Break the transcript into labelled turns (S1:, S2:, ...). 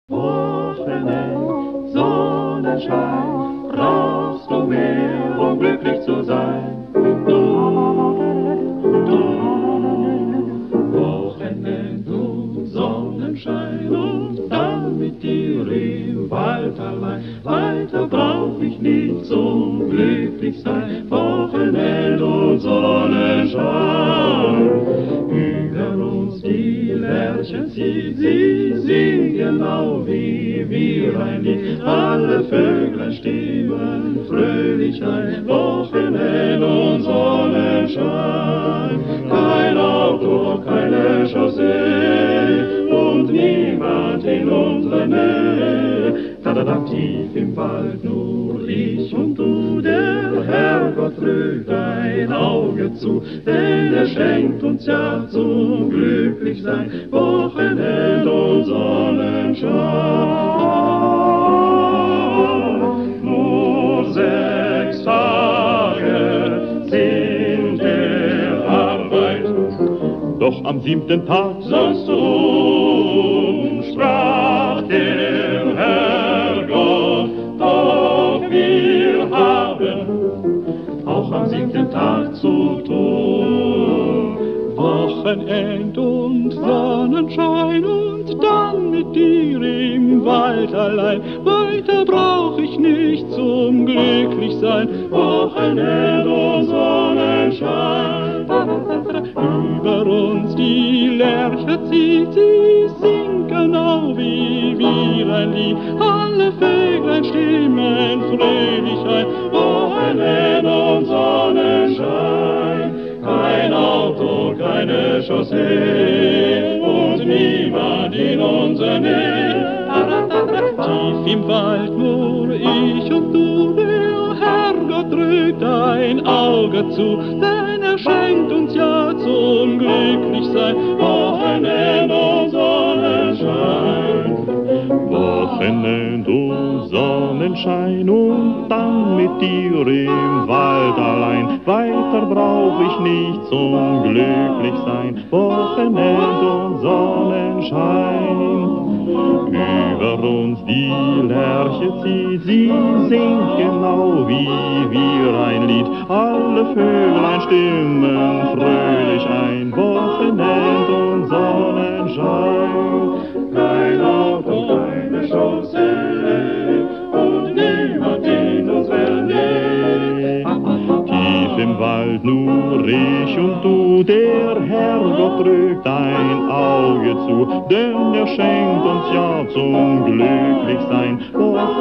S1: Wochenend, Sonnenschein, brauchst du mehr, um glücklich zu sein. Wochenend und Sonnenschein und dann mit dir im Wald allein. Weiter brauch ich nicht zum glücklich sein. Wochenend und Sonnenschein. Über uns die Lerchen zieht, sie singen genau wie wir ein Lied. Alle Vöglein stimmen fröhlich ein. Wochenend und Sonnenschein. Kein Auto, keine Chaussee und niemand in unserer Nähe. Tief im Wald nur ich und du, der Herrgott drückt ein Auge zu, denn er schenkt uns ja zum Glücklichsein Wochenend und Sonnenschein. Nur 6 Tage sind der Arbeit, doch am 7. Tag sollst du, sprach der Herrgott, doch wir haben auch am 7. Tag zu tun. Wochenend und Sonnenschein und dann mit dir im Wald allein. Weiter brauch ich nicht zum Glücklichsein. Wochenend und Sonnenschein. Über uns die Lerche zieht, sie singt genau wie wir ein Lied. Alle Vöglein stimmen fröhlich ein. Wochenend und Sonnenschein. Kein Auto, keine Chaussee und niemand in unserer Nähe. Tief im Wald nur ich und du, der Herrgott drückt ein Auge zu, denn er schenkt uns ja zum Glücklichsein Wochenend und Sonnenschein. Wochenend und Sonnenschein und dann mit dir im Wald allein. Weiter brauch ich nicht zum Glücklichsein. Wochenend und Sonnenschein. Über uns die Lerche zieht, sie singt genau wie wir ein Lied. Alle Vöglein stimmen fröhlich ein. Wochenend und Sonnenschein. Kein Auto, keine Chaussee und niemand in unserer Nähe. Tief im Wald nur ich und du, der Herrgott drückt ein Auge zu, denn er schenkt uns ja zum Glücklichsein.